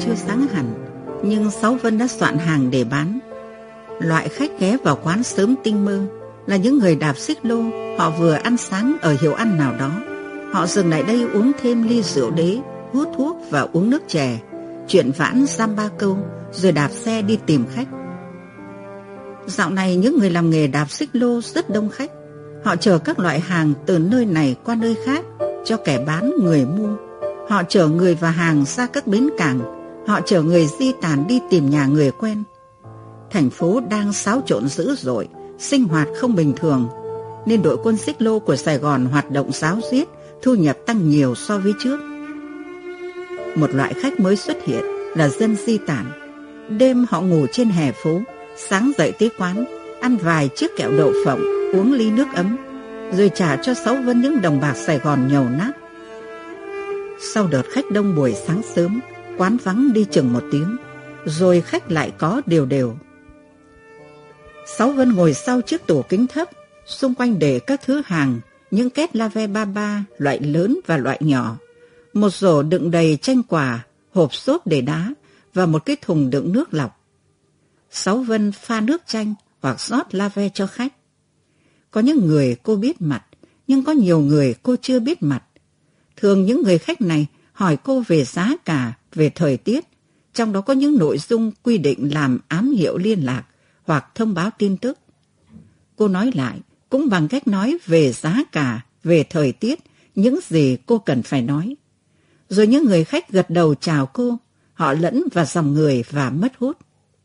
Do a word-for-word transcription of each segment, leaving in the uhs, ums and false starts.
chưa sáng hẳn, nhưng Sáu Vân đã soạn hàng để bán. Loại khách ghé vào quán sớm tinh mơ là những người đạp xích lô, họ vừa ăn sáng ở hiệu ăn nào đó. Họ dừng lại đây uống thêm ly rượu đế, hút thuốc và uống nước chè, chuyện vãn giam ba câu, rồi đạp xe đi tìm khách. Dạo này những người làm nghề đạp xích lô rất đông khách. Họ chở các loại hàng từ nơi này qua nơi khác cho kẻ bán người mua. Họ chở người và hàng ra các bến cảng. Họ chở người di tản đi tìm nhà người quen. Thành phố đang xáo trộn dữ dội, sinh hoạt không bình thường, nên đội quân xích lô của Sài Gòn hoạt động ráo riết, thu nhập tăng nhiều so với trước. Một loại khách mới xuất hiện là dân di tản. Đêm họ ngủ trên hè phố, sáng dậy tới quán, ăn vài chiếc kẹo đậu phộng, uống ly nước ấm, rồi trả cho Sáu Vân những đồng bạc Sài Gòn nhầu nát. Sau đợt khách đông buổi sáng sớm, quán vắng đi chừng một tiếng, rồi khách lại có đều đều. Sáu Vân ngồi sau chiếc tủ kính thấp, xung quanh để các thứ hàng, những két lave ba ba, loại lớn và loại nhỏ, một rổ đựng đầy chanh quả, hộp xốp để đá và một cái thùng đựng nước lọc. Sáu Vân pha nước chanh hoặc rót lave cho khách. Có những người cô biết mặt, nhưng có nhiều người cô chưa biết mặt. Thường những người khách này hỏi cô về giá cả, về thời tiết, trong đó có những nội dung quy định làm ám hiệu liên lạc hoặc thông báo tin tức. Cô nói lại cũng bằng cách nói về giá cả, về thời tiết, những gì cô cần phải nói. Rồi những người khách gật đầu chào cô, họ lẫn vào dòng người và mất hút.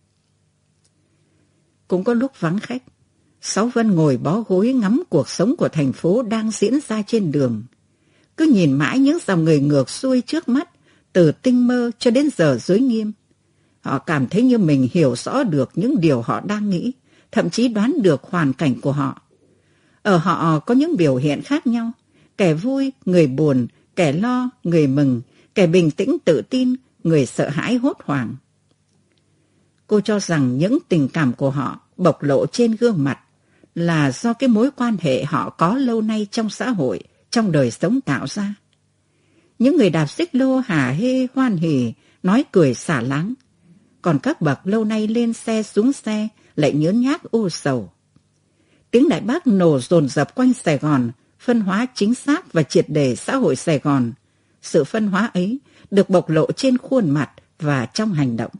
Cũng có lúc vắng khách, Sáu Vân ngồi bó gối ngắm cuộc sống của thành phố đang diễn ra trên đường. Cứ nhìn mãi những dòng người ngược xuôi trước mắt, từ tinh mơ cho đến giờ giới nghiêm. Họ cảm thấy như mình hiểu rõ được những điều họ đang nghĩ, thậm chí đoán được hoàn cảnh của họ. Ở họ có những biểu hiện khác nhau, kẻ vui, người buồn, kẻ lo, người mừng, kẻ bình tĩnh tự tin, người sợ hãi hốt hoảng. Cô cho rằng những tình cảm của họ bộc lộ trên gương mặt là do cái mối quan hệ họ có lâu nay trong xã hội, trong đời sống tạo ra. Những người đạp xích lô hả hê hoan hỉ, nói cười xả láng. Còn các bậc lâu nay lên xe xuống xe lại nhớ nhác u sầu. Tiếng đại bác nổ dồn dập quanh Sài Gòn, phân hóa chính xác và triệt để xã hội Sài Gòn. Sự phân hóa ấy được bộc lộ trên khuôn mặt và trong hành động.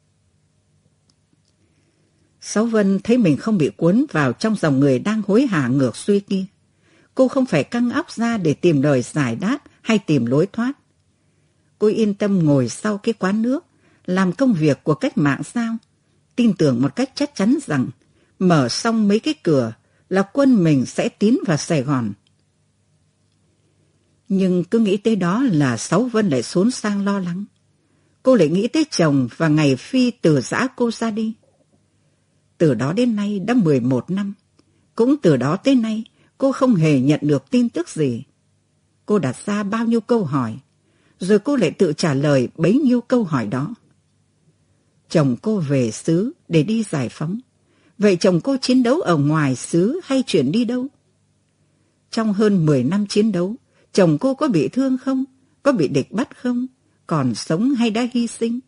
Sáu Vân thấy mình không bị cuốn vào trong dòng người đang hối hả ngược xuôi kia. Cô không phải căng óc ra để tìm lời giải đáp hay tìm lối thoát. Cô yên tâm ngồi sau cái quán nước, làm công việc của cách mạng sao, tin tưởng một cách chắc chắn rằng mở xong mấy cái cửa là quân mình sẽ tiến vào Sài Gòn. Nhưng cứ nghĩ tới đó là Sáu Vân lại xốn sang lo lắng. Cô lại nghĩ tới chồng và ngày Phi từ giã cô ra đi. Từ đó đến nay đã mười một năm. Cũng từ đó tới nay cô không hề nhận được tin tức gì. Cô đặt ra bao nhiêu câu hỏi, rồi cô lại tự trả lời bấy nhiêu câu hỏi đó. Chồng cô về xứ để đi giải phóng. Vậy chồng cô chiến đấu ở ngoài xứ hay chuyển đi đâu? Trong hơn mười năm chiến đấu, chồng cô có bị thương không? Có bị địch bắt không? Còn sống hay đã hy sinh?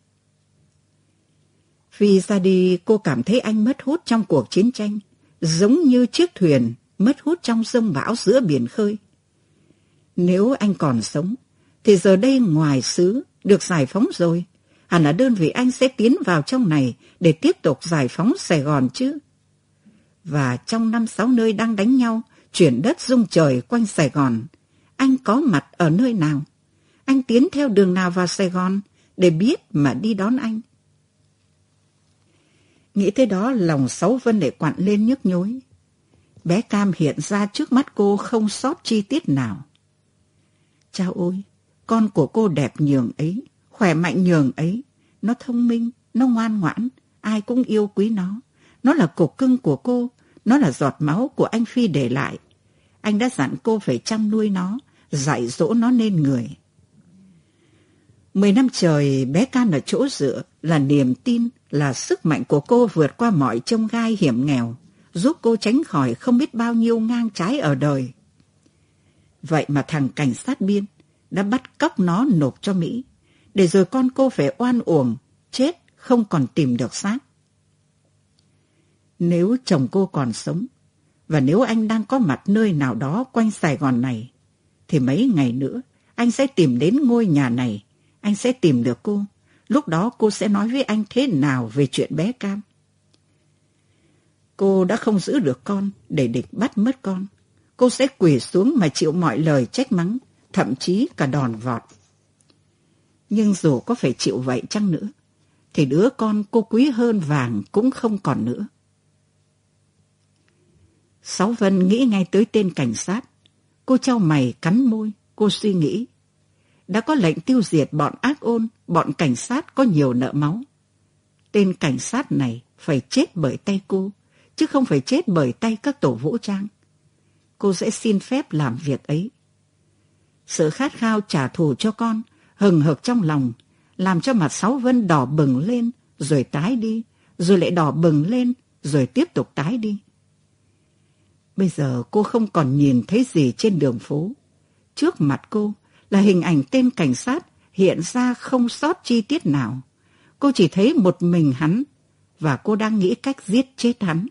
Phi ra đi, cô cảm thấy anh mất hút trong cuộc chiến tranh, giống như chiếc thuyền mất hút trong giông bão giữa biển khơi. Nếu anh còn sống, thì giờ đây ngoài xứ được giải phóng rồi, hẳn là đơn vị anh sẽ tiến vào trong này để tiếp tục giải phóng Sài Gòn chứ. Và trong năm sáu nơi đang đánh nhau, chuyển đất rung trời quanh Sài Gòn, anh có mặt ở nơi nào? Anh tiến theo đường nào vào Sài Gòn để biết mà đi đón anh? Nghĩ tới đó lòng Sáu Vân lại quặn lên nhức nhối. Bé Cam hiện ra trước mắt cô không sót chi tiết nào. Chao ôi, con của cô đẹp nhường ấy, khỏe mạnh nhường ấy. Nó thông minh, nó ngoan ngoãn, ai cũng yêu quý nó. Nó là cục cưng của cô, nó là giọt máu của anh Phi để lại. Anh đã dặn cô phải chăm nuôi nó, dạy dỗ nó nên người. Mười năm trời bé Can ở chỗ dựa là niềm tin, là sức mạnh của cô vượt qua mọi chông gai hiểm nghèo, giúp cô tránh khỏi không biết bao nhiêu ngang trái ở đời. Vậy mà thằng cảnh sát biên đã bắt cóc nó nộp cho Mỹ. để rồi con cô phải oan uổng, chết không còn tìm được xác. Nếu chồng cô còn sống, và nếu anh đang có mặt nơi nào đó quanh Sài Gòn này, thì mấy ngày nữa anh sẽ tìm đến ngôi nhà này, anh sẽ tìm được cô. Lúc đó cô sẽ nói với anh thế nào về chuyện bé Cam. Cô đã không giữ được con để địch bắt mất con. Cô sẽ quỳ xuống mà chịu mọi lời trách mắng, thậm chí cả đòn vọt. Nhưng dù có phải chịu vậy chăng nữa, thì đứa con cô quý hơn vàng cũng không còn nữa. Sáu Vân nghĩ ngay tới tên cảnh sát. Cô chau mày cắn môi, cô suy nghĩ. Đã có lệnh tiêu diệt bọn ác ôn, bọn cảnh sát có nhiều nợ máu. Tên cảnh sát này phải chết bởi tay cô, chứ không phải chết bởi tay các tổ vũ trang. Cô sẽ xin phép làm việc ấy. Sự khát khao trả thù cho con, hừng hực trong lòng, làm cho mặt Sáu Vân đỏ bừng lên, rồi tái đi, rồi lại đỏ bừng lên, rồi tiếp tục tái đi. Bây giờ cô không còn nhìn thấy gì trên đường phố. Trước mặt cô là hình ảnh tên cảnh sát hiện ra không sót chi tiết nào. Cô chỉ thấy một mình hắn, và cô đang nghĩ cách giết chết hắn.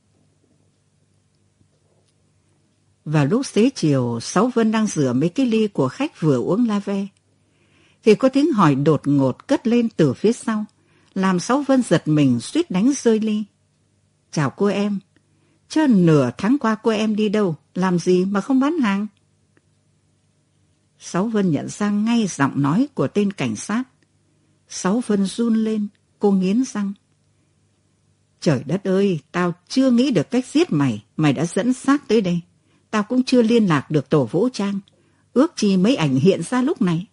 Vào lúc xế chiều, Sáu Vân đang rửa mấy cái ly của khách vừa uống la ve, thì có tiếng hỏi đột ngột cất lên từ phía sau, làm Sáu Vân giật mình suýt đánh rơi ly. Chào cô em. Chứ nửa tháng qua cô em đi đâu, làm gì mà không bán hàng? Sáu Vân nhận ra ngay giọng nói của tên cảnh sát. Sáu Vân run lên, cô nghiến răng. Trời đất ơi, tao chưa nghĩ được cách giết mày, mày đã dẫn xác tới đây. Tao cũng chưa liên lạc được tổ vũ trang, ước chi mấy ảnh hiện ra lúc này.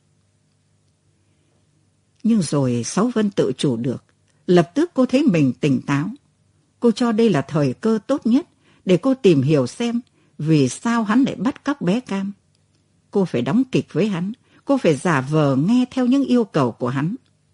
Nhưng rồi Sáu Vân tự chủ được, lập tức cô thấy mình tỉnh táo. Cô cho đây là thời cơ tốt nhất để cô tìm hiểu xem vì sao hắn lại bắt cóc bé Cam. Cô phải đóng kịch với hắn, cô phải giả vờ nghe theo những yêu cầu của hắn.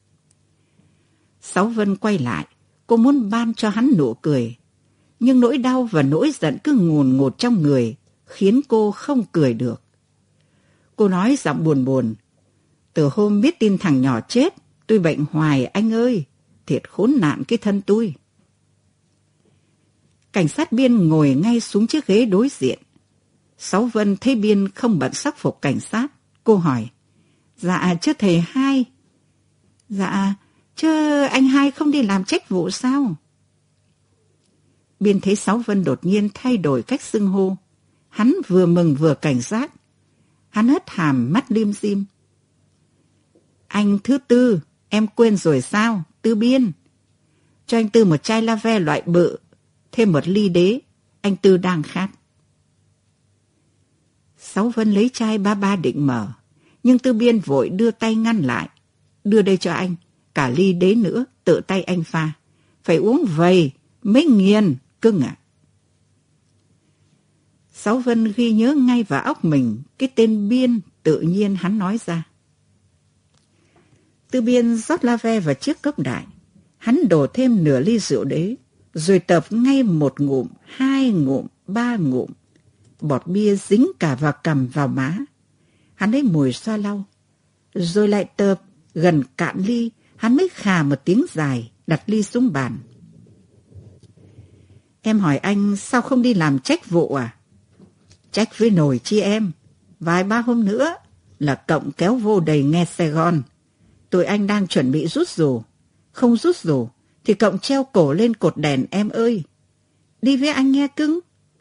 Sáu Vân quay lại, cô muốn ban cho hắn nụ cười. Nhưng nỗi đau và nỗi giận cứ ngùn ngụt trong người, khiến cô không cười được. Cô nói giọng buồn buồn. Từ hôm biết tin thằng nhỏ chết, tôi bệnh hoài anh ơi, thiệt khốn nạn cái thân tôi. Cảnh sát Biên ngồi ngay xuống chiếc ghế đối diện. Sáu Vân thấy Biên không bận sắc phục cảnh sát. Cô hỏi, dạ chứ thầy Hai? Dạ, chứ anh Hai không đi làm trách vụ sao? Biên thấy Sáu Vân đột nhiên thay đổi cách xưng hô. Hắn vừa mừng vừa cảnh giác. Hắn hất hàm mắt lim dim. Anh thứ Tư, em quên rồi sao? Tư Biên. Cho anh Tư một chai la ve loại bự, thêm một ly đế, anh Tư đang khát. Sáu Vân lấy chai ba ba định mở, nhưng Tư Biên vội đưa tay ngăn lại. Đưa đây cho anh, cả ly đế nữa, tự tay anh pha. Phải uống vầy, mới nghiền, cưng ạ. À. Sáu Vân ghi nhớ ngay vào óc mình cái tên Biên, tự nhiên hắn nói ra. Tư Biên rót la ve vào chiếc cốc đại. Hắn đổ thêm nửa ly rượu đế, rồi tập ngay một ngụm, hai ngụm, ba ngụm. Bọt bia dính cả vào cằm vào má. Hắn lấy mùi xoa lau. Rồi lại tập, gần cạn ly, hắn mới khà một tiếng dài, đặt ly xuống bàn. Em hỏi anh sao không đi làm trách vụ à? Trách với nồi chi em. Vài ba hôm nữa là cộng kéo vô đầy nghe Sài Gòn. Tụi anh đang chuẩn bị rút dù. Không rút dù thì cộng treo cổ lên cột đèn em ơi. Đi với anh nghe cưng.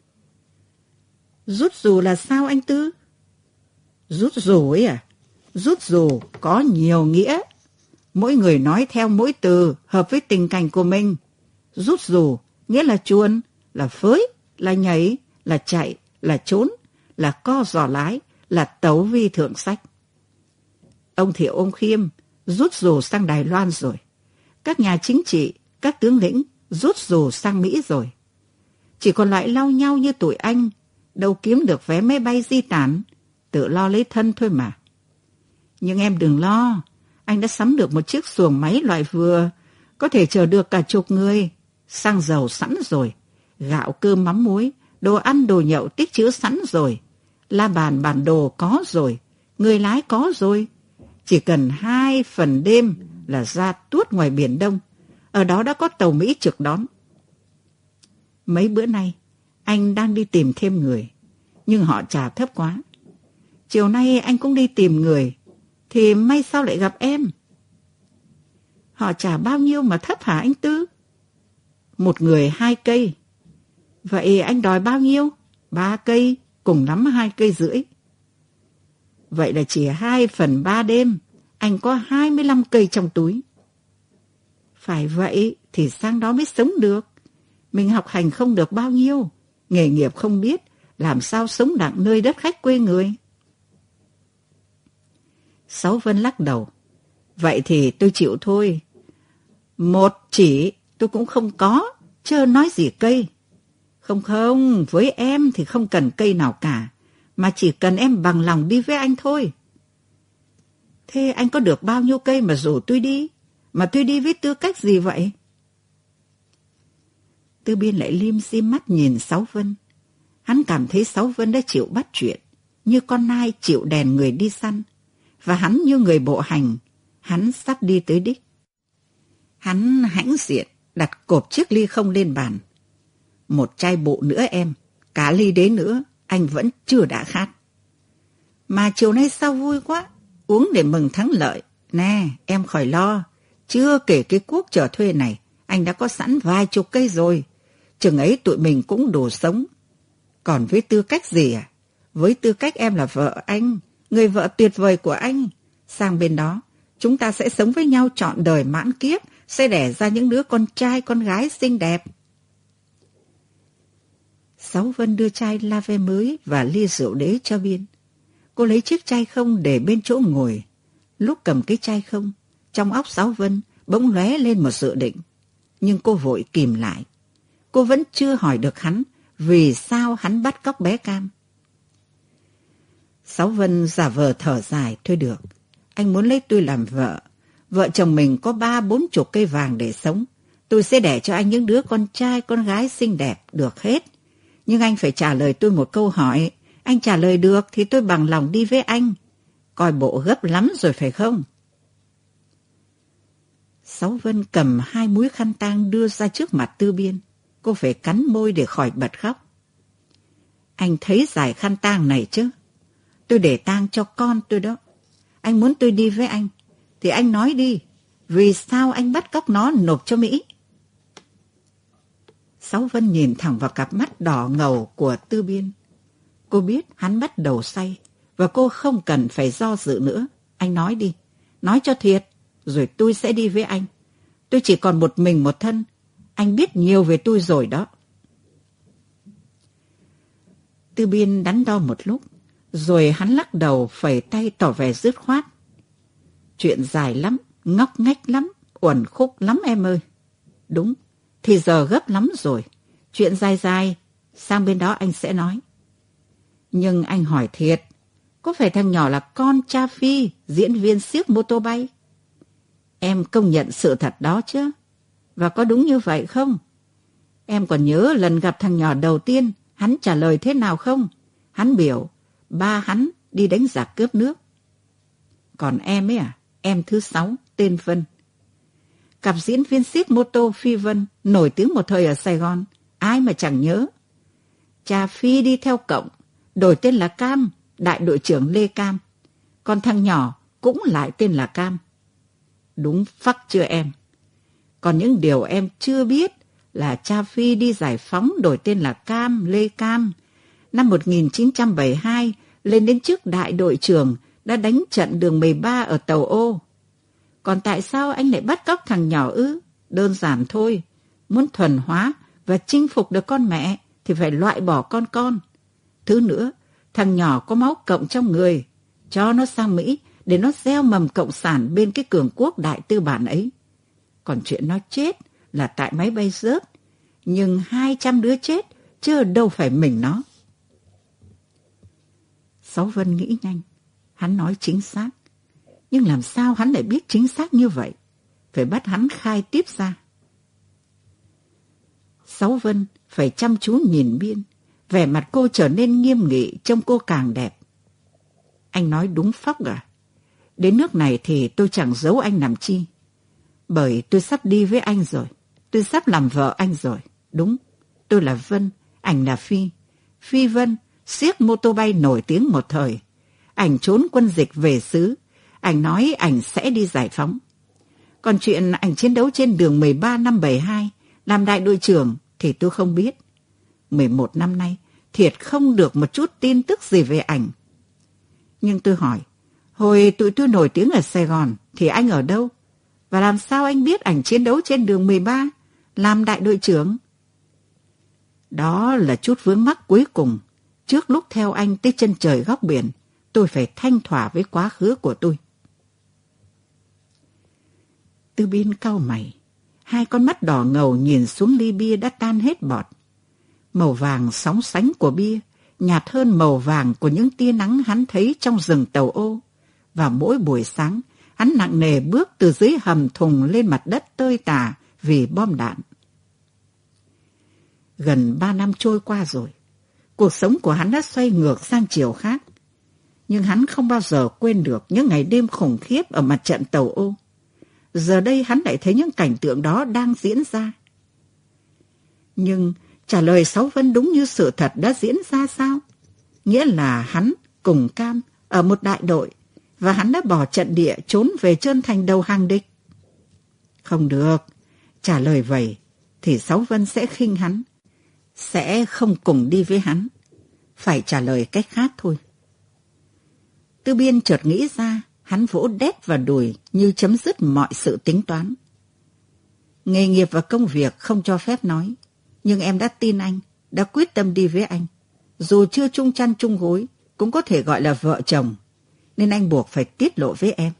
Rút dù là sao anh Tư? Rút dù ấy à? Rút dù có nhiều nghĩa. Mỗi người nói theo mỗi từ hợp với tình cảnh của mình. Rút dù nghĩa là chuồn, là phới, là nhảy, là chạy, là trốn, là co giò lái, là tấu vi thượng sách. Ông Thiệu ông Khiêm rút dù sang Đài Loan rồi. Các nhà chính trị, các tướng lĩnh rút dù sang Mỹ rồi. Chỉ còn lại lau nhau như tụi anh, đâu kiếm được vé máy bay di tản, tự lo lấy thân thôi mà. Nhưng em đừng lo, anh đã sắm được một chiếc xuồng máy loại vừa, có thể chở được cả chục người. Xăng dầu sẵn rồi, gạo cơm mắm muối, đồ ăn đồ nhậu tích trữ sẵn rồi, la bàn bản đồ có rồi, người lái có rồi. Chỉ cần hai phần đêm là ra tuốt ngoài Biển Đông. Ở đó đã có tàu Mỹ trực đón. Mấy bữa nay, anh đang đi tìm thêm người, nhưng họ trả thấp quá. Chiều nay anh cũng đi tìm người, thì may sao lại gặp em. Họ trả bao nhiêu mà thấp hả anh Tư? Một người hai cây. Vậy anh đòi bao nhiêu? Ba cây, cùng lắm hai cây rưỡi. Vậy là chỉ hai phần ba đêm, anh có hai mươi lăm cây trong túi. Phải vậy thì sang đó mới sống được. Mình học hành không được bao nhiêu, nghề nghiệp không biết, làm sao sống đặng nơi đất khách quê người. Sáu Vân lắc đầu. Vậy thì tôi chịu thôi. Một chỉ tôi cũng không có, chớ nói gì cây. Không không, với em thì không cần cây nào cả, mà chỉ cần em bằng lòng đi với anh thôi. Thế anh có được bao nhiêu cây mà rủ tôi đi? Mà tôi đi với tư cách gì vậy? Tư Biên lại lim dim mắt nhìn Sáu Vân. Hắn cảm thấy Sáu Vân đã chịu bắt chuyện, như con nai chịu đèn người đi săn. Và hắn như người bộ hành, hắn sắp đi tới đích. Hắn hãnh diện, đặt cột chiếc ly không lên bàn. Một chai bộ nữa em, cả ly đế nữa, anh vẫn chưa đã khát. Mà chiều nay sao vui quá, uống để mừng thắng lợi. Nè, em khỏi lo, chưa kể cái cuốc chở thuê này, anh đã có sẵn vài chục cây rồi. Chừng ấy tụi mình cũng đủ sống. Còn với tư cách gì à? Với tư cách em là vợ anh, người vợ tuyệt vời của anh. Sang bên đó, chúng ta sẽ sống với nhau trọn đời mãn kiếp, sẽ đẻ ra những đứa con trai con gái xinh đẹp. Sáu Vân đưa chai lave mới và ly rượu đế cho Biên. Cô lấy chiếc chai không để bên chỗ ngồi. Lúc cầm cái chai không, trong óc Sáu Vân bỗng lóe lên một dự định. Nhưng cô vội kìm lại. Cô vẫn chưa hỏi được hắn vì sao hắn bắt cóc bé Cam. Sáu Vân giả vờ thở dài. Thôi được, anh muốn lấy tôi làm vợ. Vợ chồng mình có ba bốn chục cây vàng để sống. Tôi sẽ đẻ cho anh những đứa con trai con gái xinh đẹp, được hết. Nhưng anh phải trả lời tôi một câu hỏi. Anh trả lời được thì tôi bằng lòng đi với anh. Coi bộ gấp lắm rồi phải không? Sáu Vân cầm hai múi khăn tang đưa ra trước mặt Tư Biên. Cô phải cắn môi để khỏi bật khóc. Anh thấy giải khăn tang này chứ? Tôi để tang cho con tôi đó. Anh muốn tôi đi với anh thì anh nói đi. Vì sao anh bắt cóc nó nộp cho Mỹ? Sáu Vân nhìn thẳng vào cặp mắt đỏ ngầu của Tư Biên. Cô biết hắn bắt đầu say và cô không cần phải do dự nữa. Anh nói đi, nói cho thiệt, rồi tôi sẽ đi với anh. Tôi chỉ còn một mình một thân. Anh biết nhiều về tôi rồi đó. Tư Biên đắn đo một lúc, rồi hắn lắc đầu phẩy tay tỏ vẻ dứt khoát. Chuyện dài lắm, ngóc ngách lắm, uẩn khúc lắm em ơi. Đúng, thì giờ gấp lắm rồi. Chuyện dài dài, sang bên đó anh sẽ nói. Nhưng anh hỏi thiệt, có phải thằng nhỏ là con cha Phi, diễn viên xiếc mô tô bay? Em công nhận sự thật đó chứ? Và có đúng như vậy không? Em còn nhớ lần gặp thằng nhỏ đầu tiên, hắn trả lời thế nào không? Hắn biểu, ba hắn đi đánh giặc cướp nước. Còn em ấy à, em thứ sáu, tên Vân. Cặp diễn viên xiếc mô tô Phi Vân, nổi tiếng một thời ở Sài Gòn, ai mà chẳng nhớ. Cha Phi đi theo Cộng, đổi tên là Cam, đại đội trưởng Lê Cam. Còn thằng nhỏ cũng lại tên là Cam. Đúng phắc chưa em? Còn những điều em chưa biết là cha Phi đi giải phóng đổi tên là Cam, Lê Cam. Năm một nghìn chín trăm bảy mươi hai, lên đến chức đại đội trưởng, đã đánh trận đường mười ba ở Tàu Ô. Còn tại sao anh lại bắt cóc thằng nhỏ ư? Đơn giản thôi. Muốn thuần hóa và chinh phục được con mẹ thì phải loại bỏ con con. Thứ nữa, thằng nhỏ có máu Cộng trong người. Cho nó sang Mỹ để nó gieo mầm cộng sản bên cái cường quốc đại tư bản ấy. Còn chuyện nó chết là tại máy bay rớt. Nhưng hai trăm đứa chết, chứ đâu phải mình nó. Sáu Vân nghĩ nhanh. Hắn nói chính xác. Nhưng làm sao hắn lại biết chính xác như vậy? Phải bắt hắn khai tiếp ra. Sáu Vân phải chăm chú nhìn Biên. Vẻ mặt cô trở nên nghiêm nghị, trông cô càng đẹp. Anh nói đúng phóc à? Đến nước này thì tôi chẳng giấu anh làm chi. Bởi tôi sắp đi với anh rồi. Tôi sắp làm vợ anh rồi. Đúng, tôi là Vân, ảnh là Phi. Phi Vân, siếc mô tô bay nổi tiếng một thời. Ảnh trốn quân dịch về xứ. Ảnh nói ảnh sẽ đi giải phóng. Còn chuyện ảnh chiến đấu trên đường mười ba năm bảy hai, làm đại đội trưởng thì tôi không biết. mười một năm nay, thiệt không được một chút tin tức gì về ảnh. Nhưng tôi hỏi, hồi tụi tôi nổi tiếng ở Sài Gòn thì anh ở đâu? Và làm sao anh biết ảnh chiến đấu trên đường mười ba, làm đại đội trưởng? Đó là chút vướng mắc cuối cùng. Trước lúc theo anh tới chân trời góc biển, tôi phải thanh thỏa với quá khứ của tôi. Tư Biên cau mày, hai con mắt đỏ ngầu nhìn xuống ly bia đã tan hết bọt. Màu vàng sóng sánh của bia nhạt hơn màu vàng của những tia nắng hắn thấy trong rừng Tàu Ô. Và mỗi buổi sáng, hắn nặng nề bước từ dưới hầm thùng lên mặt đất tơi tả vì bom đạn. Gần ba năm trôi qua rồi, cuộc sống của hắn đã xoay ngược sang chiều khác. Nhưng hắn không bao giờ quên được những ngày đêm khủng khiếp ở mặt trận Tàu Ô. Giờ đây hắn lại thấy những cảnh tượng đó đang diễn ra. Nhưng trả lời Sáu Vân đúng như sự thật đã diễn ra sao? Nghĩa là hắn cùng Cam ở một đại đội và hắn đã bỏ trận địa trốn về Trơn Thành đầu hàng địch. Không được, trả lời vậy thì Sáu Vân sẽ khinh hắn, sẽ không cùng đi với hắn. Phải trả lời cách khác thôi. Tư Biên chợt nghĩ ra, hắn vỗ đét vào đùi như chấm dứt mọi sự tính toán. Nghề nghiệp và công việc không cho phép nói, nhưng em đã tin anh, đã quyết tâm đi với anh. Dù chưa chung chăn chung gối, cũng có thể gọi là vợ chồng, nên anh buộc phải tiết lộ với em.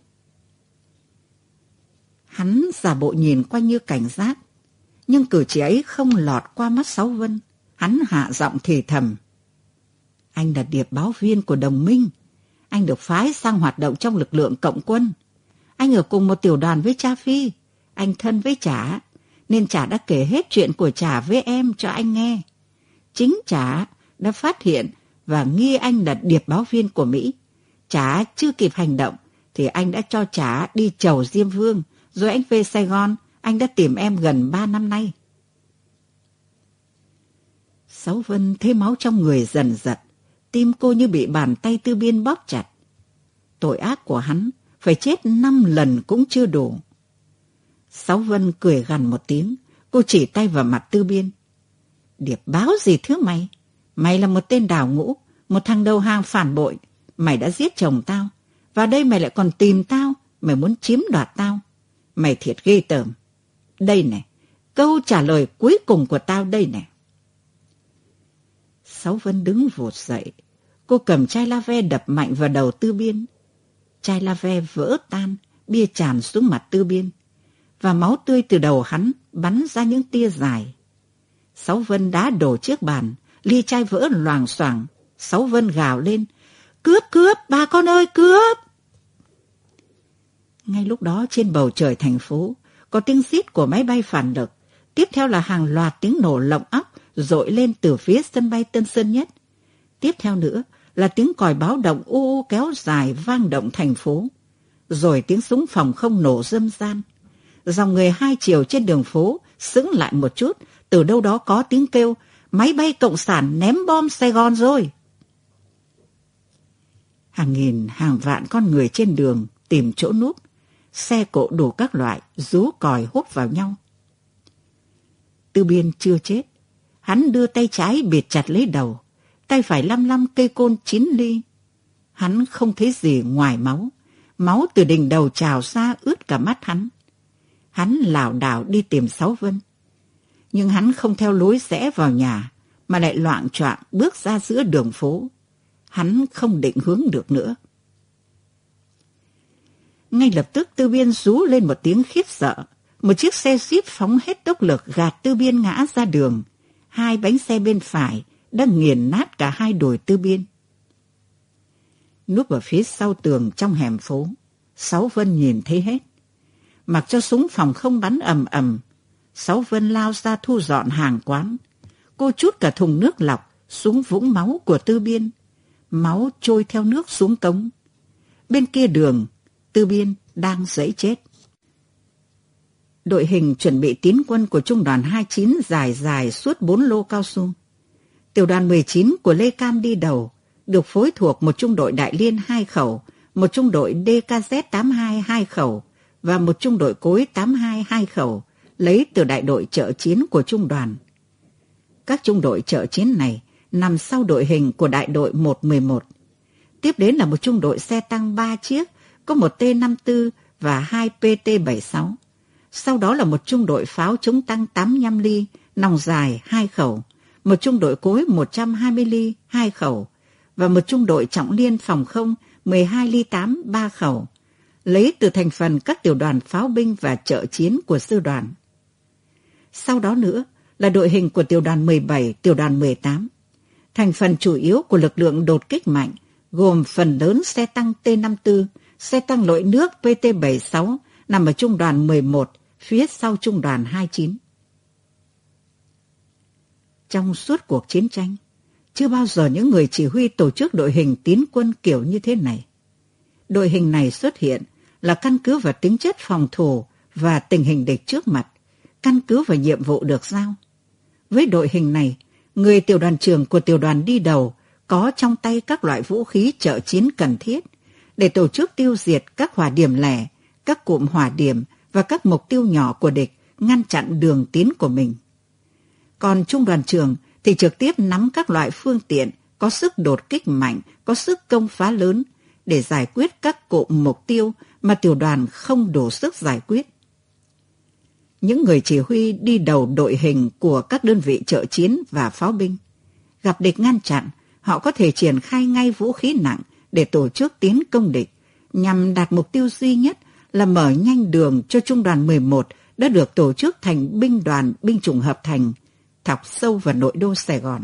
Hắn giả bộ nhìn quanh như cảnh giác, nhưng cử chỉ ấy không lọt qua mắt Sáu Vân. Hắn hạ giọng thì thầm. Anh là điệp báo viên của đồng minh. Anh được phái sang hoạt động trong lực lượng cộng quân. Anh ở cùng một tiểu đoàn với cha Phi. Anh thân với Chả, nên Chả đã kể hết chuyện của Chả với em cho anh nghe. Chính Chả đã phát hiện và nghi anh là điệp báo viên của Mỹ. Chả chưa kịp hành động thì anh đã cho Chả đi chầu Diêm Vương, rồi anh về Sài Gòn. Anh đã tìm em gần ba năm nay. Sáu Vân thấy máu trong người dần giật, tim cô như bị bàn tay Tư Biên bóp chặt. Tội ác của hắn phải chết năm lần cũng chưa đủ. Sáu Vân cười gằn một tiếng, cô chỉ tay vào mặt Tư Biên. Điệp báo gì thứ mày? Mày là một tên đào ngũ, một thằng đầu hàng phản bội. Mày đã giết chồng tao, và đây mày lại còn tìm tao, mày muốn chiếm đoạt tao. Mày thiệt ghê tởm. Đây này, câu trả lời cuối cùng của tao đây này. Sáu Vân đứng vụt dậy. Cô cầm chai la ve đập mạnh vào đầu Tư Biên. Chai la ve vỡ tan, bia tràn xuống mặt Tư Biên. Và máu tươi từ đầu hắn bắn ra những tia dài. Sáu Vân đá đổ chiếc bàn, ly chai vỡ loảng xoảng. Sáu Vân gào lên. Cướp, cướp, bà con ơi, cướp! Ngay lúc đó trên bầu trời thành phố, có tiếng rít của máy bay phản lực. Tiếp theo là hàng loạt tiếng nổ lộng óc dội lên từ phía sân bay Tân Sơn Nhất. Tiếp theo nữa là tiếng còi báo động u u kéo dài vang động thành phố. Rồi tiếng súng phòng không nổ râm ran. Dòng người hai chiều trên đường phố sững lại một chút, từ đâu đó có tiếng kêu, máy bay cộng sản ném bom Sài Gòn rồi. Hàng nghìn, hàng vạn con người trên đường tìm chỗ núp, xe cộ đủ các loại, rú còi hút vào nhau. Tư Biên chưa chết. Hắn đưa tay trái bịt chặt lấy đầu, tay phải lăm lăm cây côn chín ly. Hắn không thấy gì ngoài máu. Máu từ đỉnh đầu trào ra ướt cả mắt hắn. Hắn lảo đảo đi tìm Sáu Vân. Nhưng hắn không theo lối rẽ vào nhà, mà lại loạng choạng bước ra giữa đường phố. Hắn không định hướng được nữa. Ngay lập tức Tư Biên rú lên một tiếng khiếp sợ. Một chiếc xe Jeep phóng hết tốc lực gạt Tư Biên ngã ra đường. Hai bánh xe bên phải đã nghiền nát cả hai đùi Tư Biên. Núp ở phía sau tường trong hẻm phố, Sáu Vân nhìn thấy hết. Mặc cho súng phòng không bắn ầm ầm, Sáu Vân lao ra thu dọn hàng quán. Cô trút cả thùng nước lọc xuống vũng máu của Tư Biên. Máu trôi theo nước xuống cống. Bên kia đường, Tư Biên đang dẫy chết. Đội hình chuẩn bị tiến quân của trung đoàn hai mươi chín dài dài suốt bốn lô cao su. Tiểu đoàn mười chín của Lê Cam đi đầu, được phối thuộc một trung đội đại liên hai khẩu, một trung đội đê ca zét tám mươi hai hai khẩu và một trung đội cối tám mươi hai hai khẩu, lấy từ đại đội chợ chiến của trung đoàn. Các trung đội chợ chiến này nằm sau đội hình của đại đội một một một. Tiếp đến là một trung đội xe tăng ba chiếc, có một T năm mươi tư và hai pê tê bảy mươi sáu. Sau đó là một trung đội pháo chống tăng tám mươi lăm ly, nòng dài hai khẩu, một trung đội cối một trăm hai mươi ly hai khẩu và một trung đội trọng liên phòng không mười hai ly tám ba khẩu, lấy từ thành phần các tiểu đoàn pháo binh và chợ chiến của sư đoàn. Sau đó nữa là đội hình của tiểu đoàn mười bảy, tiểu đoàn mười tám. Thành phần chủ yếu của lực lượng đột kích mạnh gồm phần lớn xe tăng T năm mươi tư, xe tăng lội nước pê tê bảy mươi sáu nằm ở trung đoàn mười một, phía sau trung đoàn hai mươi chín. Trong suốt cuộc chiến tranh, chưa bao giờ những người chỉ huy tổ chức đội hình tiến quân kiểu như thế này. Đội hình này xuất hiện là căn cứ vào tính chất phòng thủ và tình hình địch trước mặt, căn cứ vào nhiệm vụ được giao. Với đội hình này, người tiểu đoàn trưởng của tiểu đoàn đi đầu có trong tay các loại vũ khí trợ chiến cần thiết để tổ chức tiêu diệt các hỏa điểm lẻ, các cụm hỏa điểm và các mục tiêu nhỏ của địch, ngăn chặn đường tiến của mình. Còn trung đoàn trưởng thì trực tiếp nắm các loại phương tiện có sức đột kích mạnh, có sức công phá lớn để giải quyết các cụm mục tiêu mà tiểu đoàn không đủ sức giải quyết. Những người chỉ huy đi đầu đội hình của các đơn vị trợ chiến và pháo binh. Gặp địch ngăn chặn, họ có thể triển khai ngay vũ khí nặng để tổ chức tiến công địch, nhằm đạt mục tiêu duy nhất là mở nhanh đường cho trung đoàn mười một đã được tổ chức thành binh đoàn binh chủng hợp thành, thọc sâu vào nội đô Sài Gòn.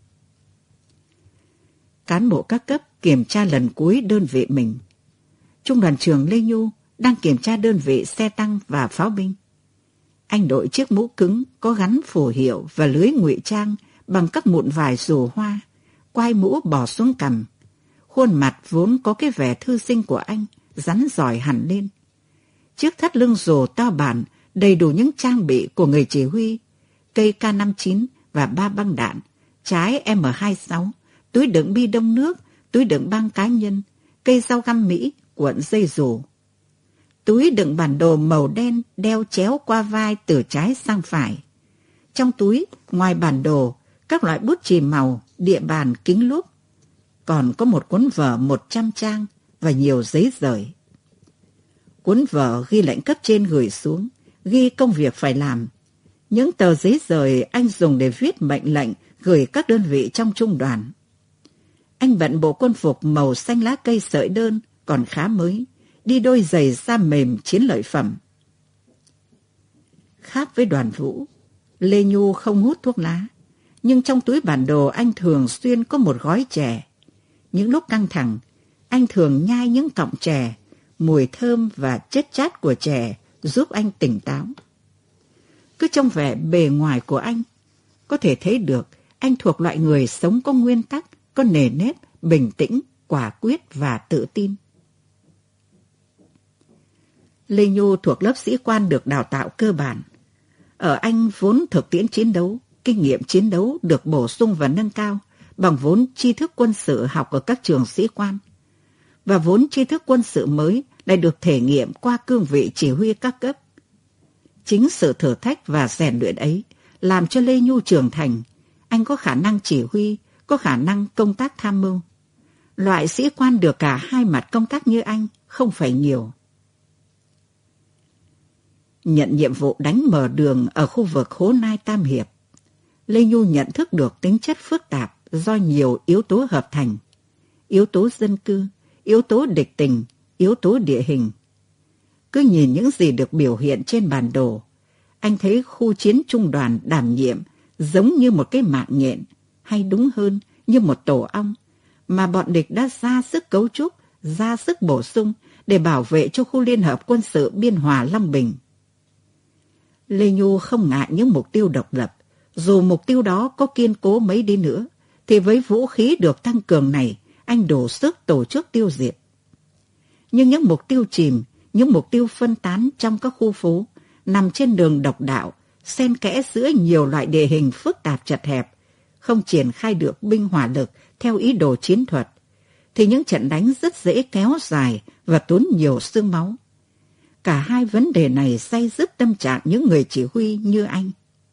Cán bộ các cấp kiểm tra lần cuối đơn vị mình. Trung đoàn trưởng Lê Nhu đang kiểm tra đơn vị xe tăng và pháo binh. Anh đội chiếc mũ cứng có gắn phù hiệu và lưới ngụy trang bằng các mụn vải rủ hoa, quai mũ bỏ xuống cằm. Khuôn mặt vốn có cái vẻ thư sinh của anh rắn giỏi hẳn lên. Chiếc thắt lưng rồ to bản đầy đủ những trang bị của người chỉ huy, cây K năm mươi chín và ba băng đạn, trái M hai mươi sáu, túi đựng bi đông nước, túi đựng băng cá nhân, cây rau găm Mỹ, cuộn dây dù. Túi đựng bản đồ màu đen đeo chéo qua vai từ trái sang phải. Trong túi, ngoài bản đồ, các loại bút chì màu, địa bàn, kính lúp. Còn có một cuốn vở một trăm trang và nhiều giấy rời. Cuốn vở ghi lệnh cấp trên gửi xuống, ghi công việc phải làm. Những tờ giấy rời anh dùng để viết mệnh lệnh gửi các đơn vị trong trung đoàn. Anh bận bộ quân phục màu xanh lá cây sợi đơn còn khá mới, đi đôi giày da mềm chiến lợi phẩm. Khác với Đoàn Vũ, Lê Nhu không hút thuốc lá, nhưng trong túi bản đồ anh thường xuyên có một gói chè. Những lúc căng thẳng, anh thường nhai những cọng chè, mùi thơm và chất chát của chè giúp anh tỉnh táo. Cứ trong vẻ bề ngoài của anh, có thể thấy được anh thuộc loại người sống có nguyên tắc, có nề nếp, bình tĩnh, quả quyết và tự tin. Lê Nhu thuộc lớp sĩ quan được đào tạo cơ bản. Ở anh vốn thực tiễn chiến đấu, kinh nghiệm chiến đấu được bổ sung và nâng cao bằng vốn tri thức quân sự học ở các trường sĩ quan. Và vốn tri thức quân sự mới lại được thể nghiệm qua cương vị chỉ huy các cấp. Chính sự thử thách và rèn luyện ấy làm cho Lê Nhu trưởng thành. Anh có khả năng chỉ huy, có khả năng công tác tham mưu. Loại sĩ quan được cả hai mặt công tác như anh không phải nhiều. Nhận nhiệm vụ đánh mở đường ở khu vực Hố Nai Tam Hiệp, Lê Nhu nhận thức được tính chất phức tạp do nhiều yếu tố hợp thành. Yếu tố dân cư, yếu tố địch tình, yếu tố địa hình. Cứ nhìn những gì được biểu hiện trên bản đồ, anh thấy khu chiến trung đoàn đảm nhiệm giống như một cái mạng nhện, hay đúng hơn như một tổ ong, mà bọn địch đã ra sức cấu trúc, ra sức bổ sung để bảo vệ cho khu liên hợp quân sự Biên Hòa Long Bình. Lê Nhu không ngại những mục tiêu độc lập, dù mục tiêu đó có kiên cố mấy đi nữa, thì với vũ khí được tăng cường này, anh đủ sức tổ chức tiêu diệt. Nhưng những mục tiêu chìm, những mục tiêu phân tán trong các khu phố, nằm trên đường độc đạo, xen kẽ giữa nhiều loại địa hình phức tạp chật hẹp, không triển khai được binh hỏa lực theo ý đồ chiến thuật, thì những trận đánh rất dễ kéo dài và tốn nhiều xương máu. Cả hai vấn đề này day dứt tâm trạng những người chỉ huy như anh.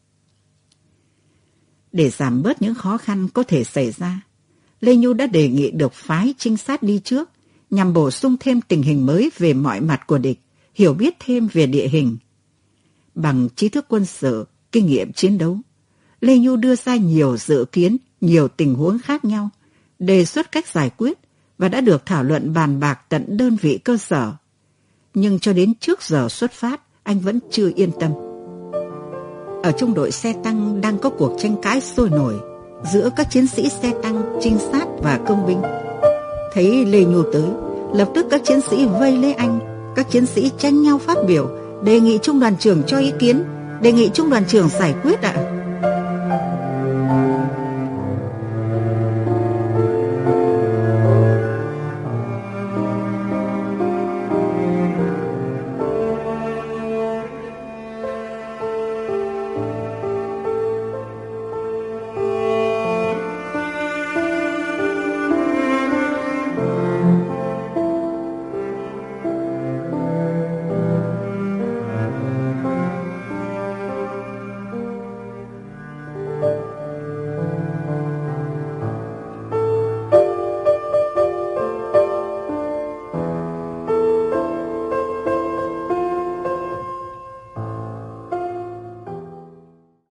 Để giảm bớt những khó khăn có thể xảy ra, Lê Nhu đã đề nghị được phái trinh sát đi trước nhằm bổ sung thêm tình hình mới về mọi mặt của địch, hiểu biết thêm về địa hình. Bằng trí thức quân sự, kinh nghiệm chiến đấu, Lê Nhu đưa ra nhiều dự kiến, nhiều tình huống khác nhau, đề xuất cách giải quyết và đã được thảo luận bàn bạc tận đơn vị cơ sở. Nhưng cho đến trước giờ xuất phát, anh vẫn chưa yên tâm. Ở trung đội xe tăng đang có cuộc tranh cãi sôi nổi giữa các chiến sĩ xe tăng, trinh sát và công binh. Thấy Lê Nhu tới, lập tức các chiến sĩ vây lấy anh. Các chiến sĩ tranh nhau phát biểu, đề nghị trung đoàn trưởng cho ý kiến, đề nghị trung đoàn trưởng giải quyết ạ.